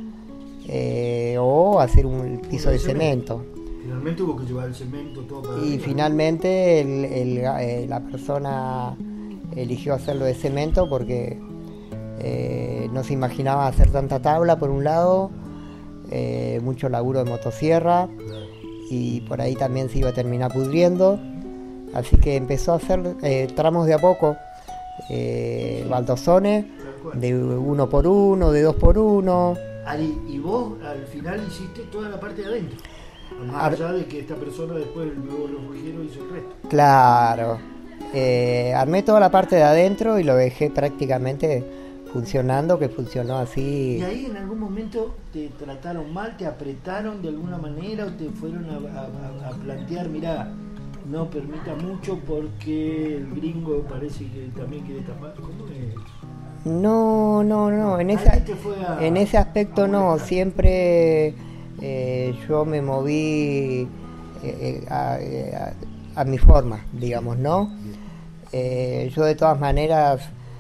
o hacer un piso de cemento. Finalmente hubo que llevar el cemento todo para y arriba. Finalmente la persona eligió hacerlo de cemento porque no se imaginaba hacer tanta tabla, por un lado, mucho laburo de motosierra, y por ahí también se iba a terminar pudriendo, así que empezó a hacer tramos de a poco, baldosones de 1x1, de 2x1. Ari, y vos al final hiciste toda la parte de adentro, más allá de que esta persona después, el nuevo refugiero, hizo el resto. Claro, armé toda la parte de adentro y lo dejé prácticamente funcionando, que funcionó así. ¿Y ahí en algún momento te trataron mal, te apretaron de alguna manera, o te fueron a plantear, mirá, no permita mucho porque el gringo parece que también quiere tapar? ¿Cómo es? No, en ese aspecto no, siempre yo me moví a mi forma, digamos, ¿no? Yo de todas maneras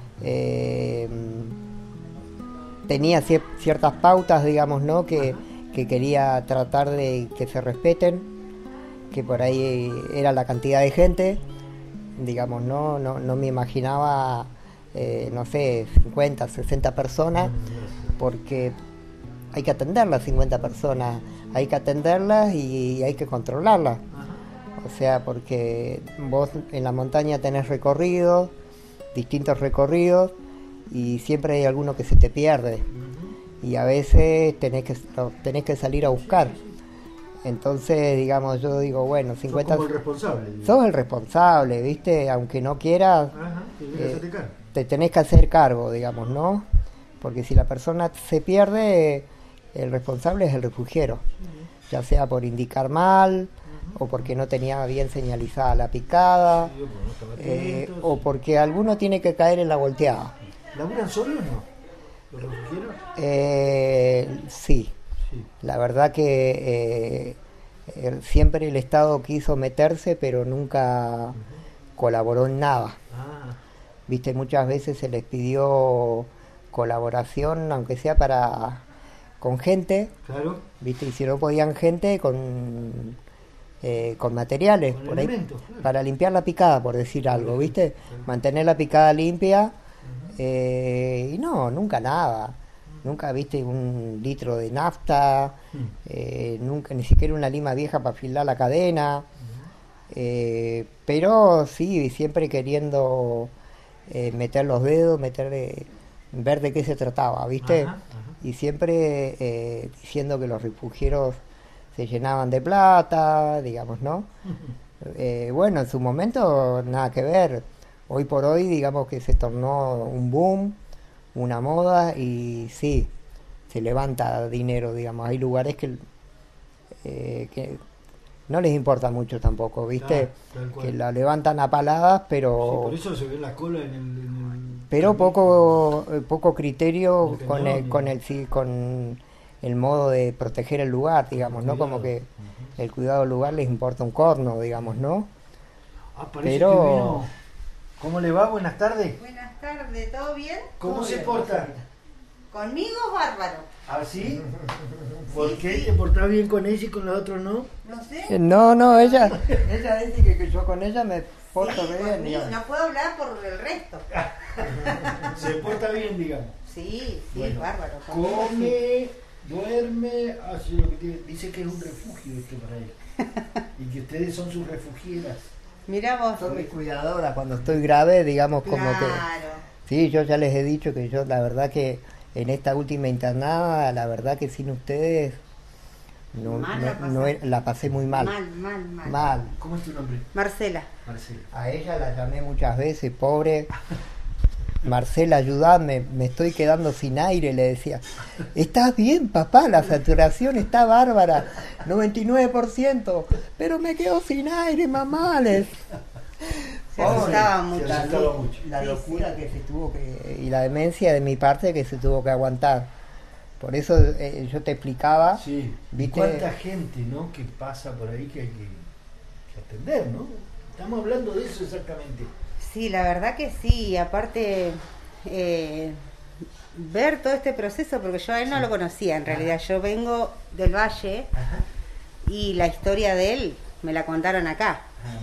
tenía ciertas pautas, digamos, ¿no? Que quería tratar de que se respeten, que por ahí era la cantidad de gente, digamos, no me imaginaba, no sé, 50, 60 personas, porque hay que atender las 50 personas, hay que atenderlas y hay que controlarlas. O sea, porque vos en la montaña tenés recorridos, distintos recorridos, y siempre hay alguno que se te pierde. y a veces tenés que salir a buscar. Entonces, digamos, yo digo, bueno, 50... Sos como el responsable. Sos el responsable, ¿viste? Aunque no quieras, te tenés que hacer cargo, digamos, ¿no? Porque si la persona se pierde, el responsable es el refugiero. Ya sea por indicar mal, o porque no tenía bien señalizada la picada, o porque alguno tiene que caer en la volteada. ¿Laburan solos o no? ¿Los refugieros? Sí. La verdad que siempre el Estado quiso meterse, pero nunca colaboró en nada. Viste, muchas veces se les pidió colaboración, aunque sea con gente, claro. Viste, y si no podían gente con materiales por ahí, claro. Para limpiar la picada, por decir algo, viste, mantener la picada limpia, y no, nunca nada. Nunca viste un litro de nafta, nunca ni siquiera una lima vieja para afilar la cadena, pero sí, siempre queriendo meter los dedos, ver de qué se trataba, ¿viste? Y siempre diciendo que los refugieros se llenaban de plata, digamos, ¿no? Bueno, en su momento nada que ver. Hoy por hoy, digamos que se tornó un boom, una moda, y sí, se levanta dinero, digamos. Hay lugares que no les importa mucho tampoco, ¿viste? Que la levantan a paladas, pero... Sí, por eso se ve la cola en el pero poco criterio con el modo de proteger el lugar, digamos, ¿no? Como que el cuidado del lugar les importa un corno, digamos, ¿no? Pero... ¿Cómo le va? Buenas tardes. Buenas tardes, ¿todo bien? ¿Cómo se porta? Conmigo, bárbaro. ¿Ah, sí? ¿Por qué? ¿Te portás bien con ella y con los otros no? No sé. No, ella dice que yo con ella me porto bien. No puedo hablar por el resto. Se porta bien, digamos. Sí, bueno, bárbaro. Come, duerme, hace lo que tiene. Dice que es un refugio para él. Y que ustedes son sus refugieras. Mirá vos. Soy mi cuidadora cuando estoy grave, digamos, como que... Sí, yo ya les he dicho que yo, la verdad que en esta última internada, la verdad que sin ustedes la pasé muy mal. Mal. ¿Cómo es tu nombre? Marcela. A ella la llamé muchas veces, pobre. Marcela, ayúdame, me estoy quedando sin aire, le decía. ¿Estás bien, papá? La saturación está bárbara, 99%, pero me quedo sin aire, mamá. Se asustaba mucho. La locura que se tuvo y la demencia de mi parte que se tuvo que aguantar. Por eso yo te explicaba. Sí. ¿viste? ¿Cuánta gente, no, que pasa por ahí que hay que atender, no? Estamos hablando de eso exactamente. Sí, la verdad que sí, aparte ver todo este proceso, porque yo a él no lo conocía en realidad, yo vengo del Valle y la historia de él me la contaron acá.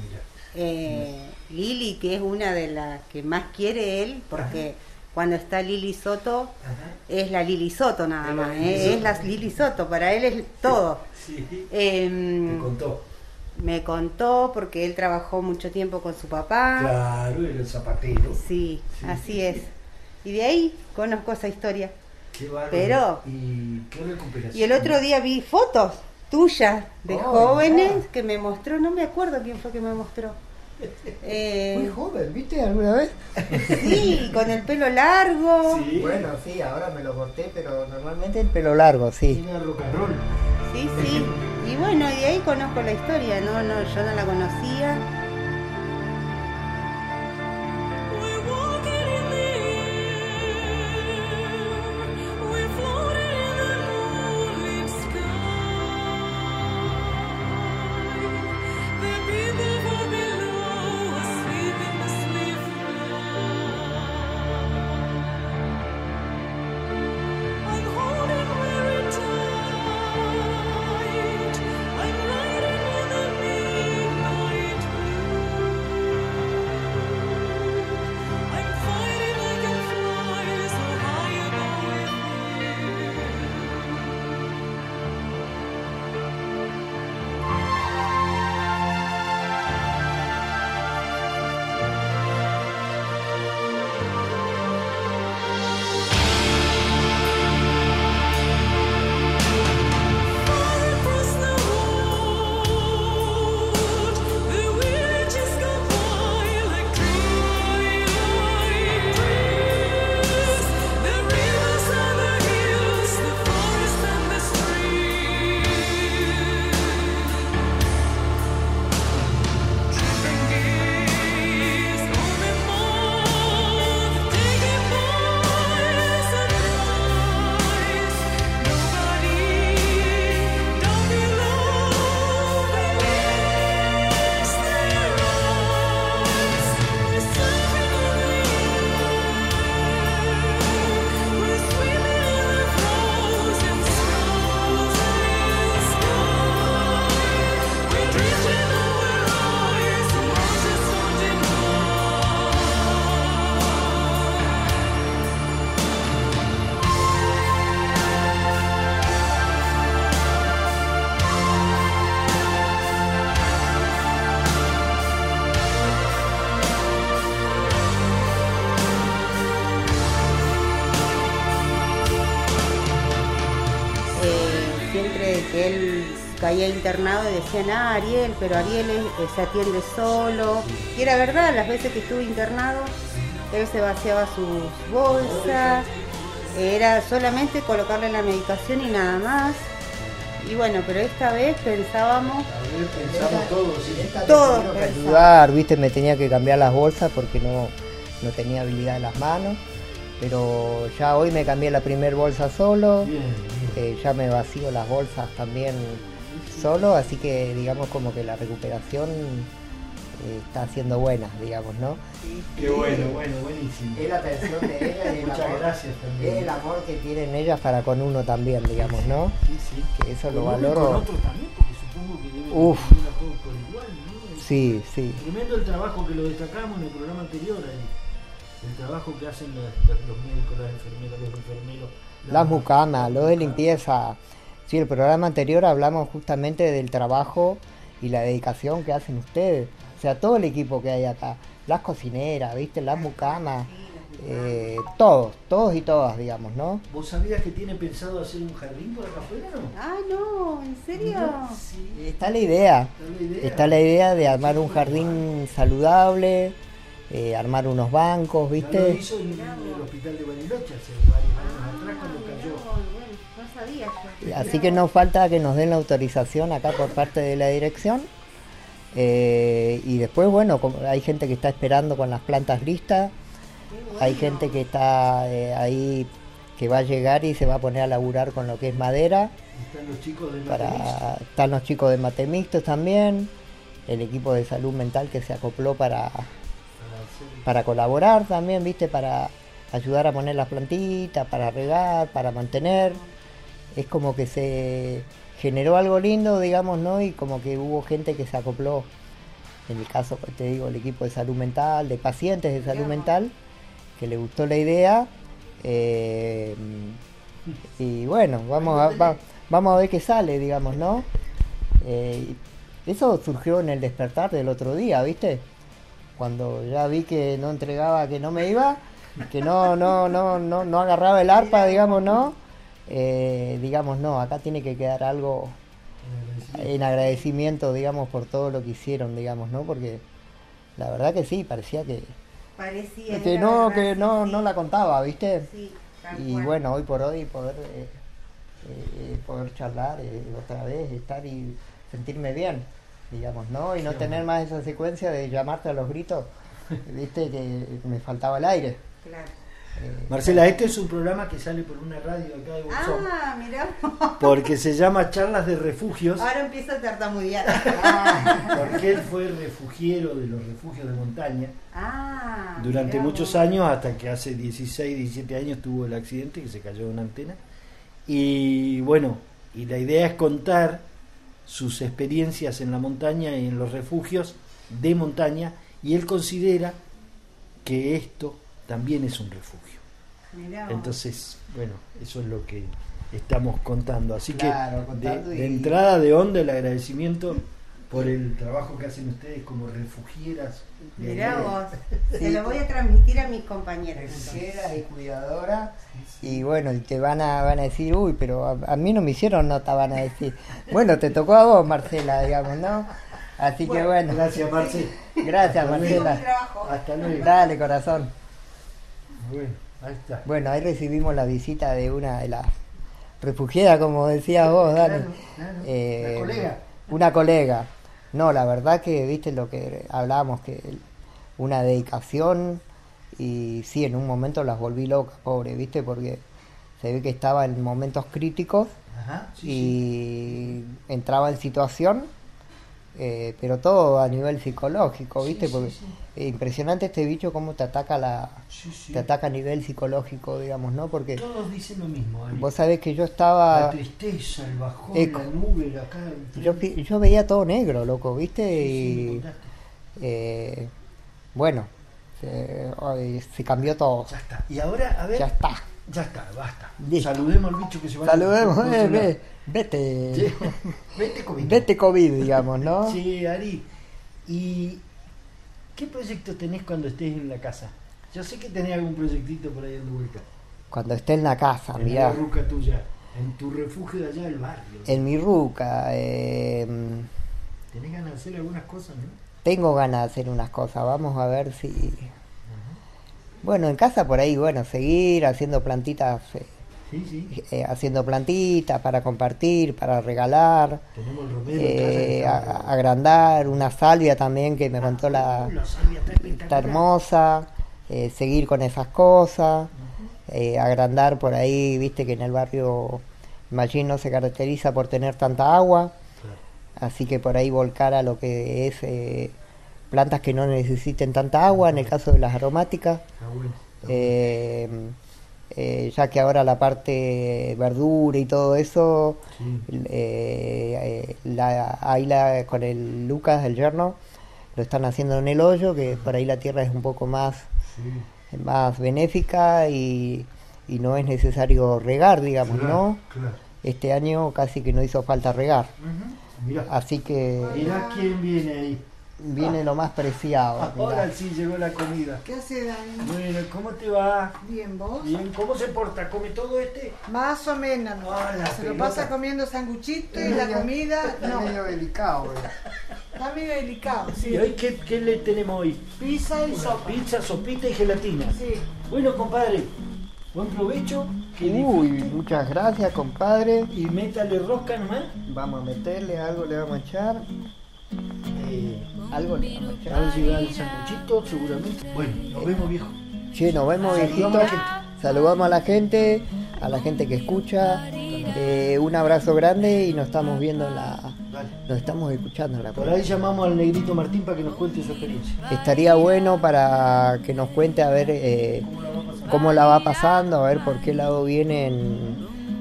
Lili, que es una de las que más quiere él, porque cuando está Lili Soto, es la Lili Soto nada más, es la Lili Soto, para él es todo. Sí. Te contó. Me contó porque él trabajó mucho tiempo con su papá. Claro, era el zapatero. Sí, así es. Y de ahí conozco esa historia. Qué bárbaro. Pero, ¿y qué recuperación? Y el otro día vi fotos tuyas de jóvenes que me mostró, no me acuerdo quién fue que me mostró. Muy joven, ¿viste alguna vez? Sí, con el pelo largo. Sí. Bueno, sí, ahora me lo corté, pero normalmente el pelo largo, sí. Tiene rock and roll. Sí, sí. Y bueno, y de ahí conozco la historia, yo no la conocía. él caía internado y decían, Ariel, pero Ariel se atiende solo. Y era verdad, las veces que estuve internado, él se vaciaba sus bolsas, era solamente colocarle la medicación y nada más. Y bueno, pero esta vez pensábamos todos ayudar, viste, me tenía que cambiar las bolsas porque no tenía habilidad en las manos, pero ya hoy me cambié la primer bolsa solo, ya me vacío las bolsas también solo, así que digamos como que la recuperación está siendo buena, digamos, ¿no? Qué bueno, buenísimo. Es la atención de ella y muchas gracias también. Es el amor que tienen ellas para con uno también, digamos, ¿no? Sí. Que eso lo con valoro. Con otros también, porque supongo que deben tener a todos por igual, ¿no? Sí. Tremendo el trabajo que lo destacamos en el programa anterior, el trabajo que hacen los médicos, las enfermeras, los enfermeros. Las mucamas, lo de limpieza. Sí, el programa anterior hablamos justamente del trabajo y la dedicación que hacen ustedes. O sea, todo el equipo que hay acá, las cocineras, ¿viste? Las mucamas, todos y todas, digamos, ¿no? ¿Vos sabías que tiene pensado hacer un jardín por acá afuera, no? Ah, no, ¿en serio? Sí. Está la idea de armar un jardín saludable, armar unos bancos, ¿viste? Lo hizo en el hospital de Bariloche hace varios años atrás cuando cayó. No sabía yo. Así que nos falta que nos den la autorización acá por parte de la dirección. Y después, bueno, hay gente que está esperando con las plantas listas, hay gente que está ahí, que va a llegar y se va a poner a laburar con lo que es madera. Están los chicos de Mate Mixtos también, el equipo de salud mental que se acopló para colaborar también, ¿viste? Para ayudar a poner las plantitas, para regar, para mantener. Es como que se generó algo lindo, digamos, ¿no? Y como que hubo gente que se acopló, en el caso, pues te digo, el equipo de salud mental, de pacientes de salud mental, que le gustó la idea. Y bueno, vamos a ver qué sale, digamos, ¿no? Eso surgió en el despertar del otro día, ¿viste? Cuando ya vi que no entregaba, que no me iba, que no agarraba el arpa, digamos, ¿no? Digamos, no, acá tiene que quedar algo en agradecimiento, digamos, por todo lo que hicieron, digamos, ¿no? Porque la verdad que sí, parecía que no la contaba, ¿viste? Sí, y bueno, hoy por hoy poder charlar otra vez, estar y sentirme bien, digamos, ¿no? Y no tener más esa secuencia de llamarte a los gritos, ¿viste? Que me faltaba el aire. Claro. Marcela, este es un programa que sale por una radio acá de Bolsón. Ah, mirá. Porque se llama Charlas de Refugios. Ahora empiezo a tartamudear. Porque él fue refugiero de los refugios de montaña durante mirá, muchos años, hasta que hace 16, 17 años tuvo el accidente que se cayó de una antena. Y bueno, y la idea es contar sus experiencias en la montaña y en los refugios de montaña, y él considera que esto también es un refugio. Mirá. Entonces, bueno, eso es lo que estamos contando. Así claro, que de entrada de onda el agradecimiento por el trabajo que hacen ustedes como refugieras. Mirá vos, se lo voy a transmitir a mis compañeras. Refugieras y cuidadoras. Y bueno, y te van a decir, uy, pero a mí no me hicieron nota, van a decir. Bueno, te tocó a vos, Marcela, digamos, ¿no? Así que bueno. Gracias, Marcela. Gracias, Marcela. Hasta luego. Dale, corazón. Bueno, ahí está. Bueno, ahí recibimos la visita de una de las refugiadas, como decías vos, Dani. ¿Una colega? Una colega. No, la verdad que, viste lo que hablábamos, que una dedicación, y sí, en un momento las volví locas, pobre, viste, porque se ve que estaba en momentos críticos. Ajá, sí, y entraba en situación, pero todo a nivel psicológico, ¿viste? Porque es impresionante este bicho cómo te ataca te ataca a nivel psicológico, digamos, ¿no? Porque todos dicen lo mismo, Ari. Vos sabés que yo estaba... La tristeza, el bajón, la nube, acá... Yo veía todo negro, loco, ¿viste? Y bueno, se cambió todo. Ya está. Y ahora, a ver... Ya está. Ya está, basta. Listo. Saludemos al bicho que se va. Saludemos, vete. Sí. Vete COVID. Vete COVID, digamos, ¿no? Sí, Ari. ¿Y qué proyecto tenés cuando estés en la casa? Yo sé que tenés algún proyectito por ahí en tu vuelta. Cuando esté en la casa, en mirá. la ruca tuya. En tu refugio de allá del barrio. En mi ruca. ¿Tenés ganas de hacer algunas cosas, no? Tengo ganas de hacer unas cosas, vamos a ver si... Bueno, en casa por ahí, bueno, seguir haciendo plantitas, haciendo plantitas para compartir, para regalar, tenemos el romero, agrandar, una salvia también que me contó la está hermosa, seguir con esas cosas, agrandar por ahí, viste que en el barrio Mallín no se caracteriza por tener tanta agua, así que por ahí volcar a lo que es plantas que no necesiten tanta agua, en el caso de las aromáticas, ya que ahora la parte verdura y todo eso, con el Lucas, el yerno, lo están haciendo en el hoyo, que por ahí la tierra es un poco más benéfica y no es necesario regar, digamos, ¿no? Claro. Este año casi que no hizo falta regar. Mirá. Así que... Mirá quién viene ahí. Viene lo más preciado. Ahora sí llegó la comida. ¿Qué hace, Dani? Bueno, ¿cómo te va? Bien, ¿vos? Bien, ¿cómo se porta? ¿Come todo este? Más o menos. Se lo pasa comiendo sanguchito y la comida... Está medio delicado. Está medio delicado, sí. ¿Y hoy qué le tenemos hoy? Pizza y sopa. Pizza, sopita y gelatina. Sí. Bueno, compadre, buen provecho. Muchas gracias, compadre. Y métale rosca nomás. Vamos a meterle algo, le vamos a echar. Algo le vamos a echar. A ver si va el sanguchito, seguramente. Bueno, nos vemos, viejo. Sí, nos vemos, viejito. Saludamos a la gente que escucha. Un abrazo grande y nos estamos viendo nos estamos escuchando en la Por ahí llamamos al negrito Martín para que nos cuente su experiencia. Estaría bueno para que nos cuente a ver cómo la va pasando, a ver por qué lado viene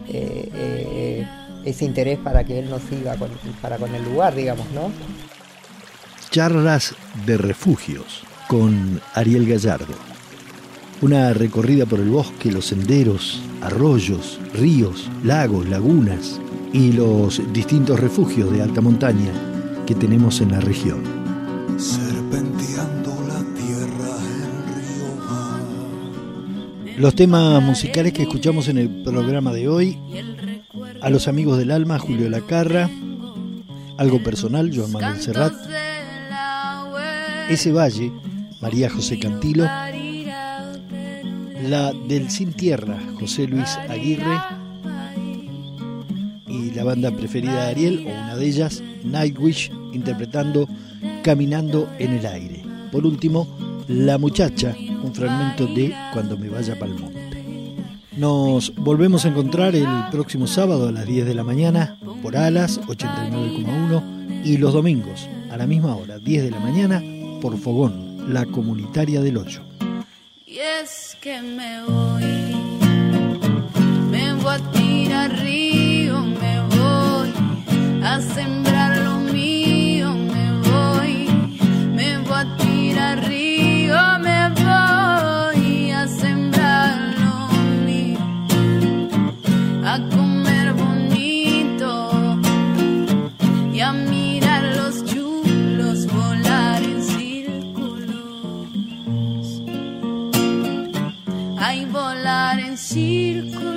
ese interés para que él nos siga con el lugar, digamos, ¿no? Charlas de refugios con Ariel Gallardo. Una recorrida por el bosque, los senderos, arroyos, ríos, lagos, lagunas y los distintos refugios de alta montaña que tenemos en la región. Serpenteando la tierra, el río va. Los temas musicales que escuchamos en el programa de hoy: A los amigos del alma, Julio Lacarra; Algo personal, Joan Manuel Serrat; Ese valle, María José Cantilo; la del Sin Tierra, José Luis Aguirre; y la banda preferida de Ariel, o una de ellas, Nightwish, interpretando Caminando en el aire. Por último, La muchacha, un fragmento de Cuando me vaya pa'l monte. Nos volvemos a encontrar el próximo sábado a las 10 de la mañana por Alas 89,1 y los domingos a la misma hora, 10 de la mañana, por Fogón, la comunitaria del Hoyo. Y es que me voy a tirar río, me voy a sembrar lo mío, me voy a tirar río, me voy a sembrar lo mío, a comer bonito y a mirar los chulos volar en círculos, ay, volar en círculos.